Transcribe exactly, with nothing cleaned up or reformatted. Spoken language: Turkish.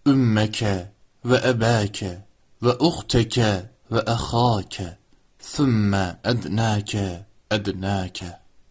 ümmeke ve ebâke ve uhteke ve ehâke thumme ednâke ednâke.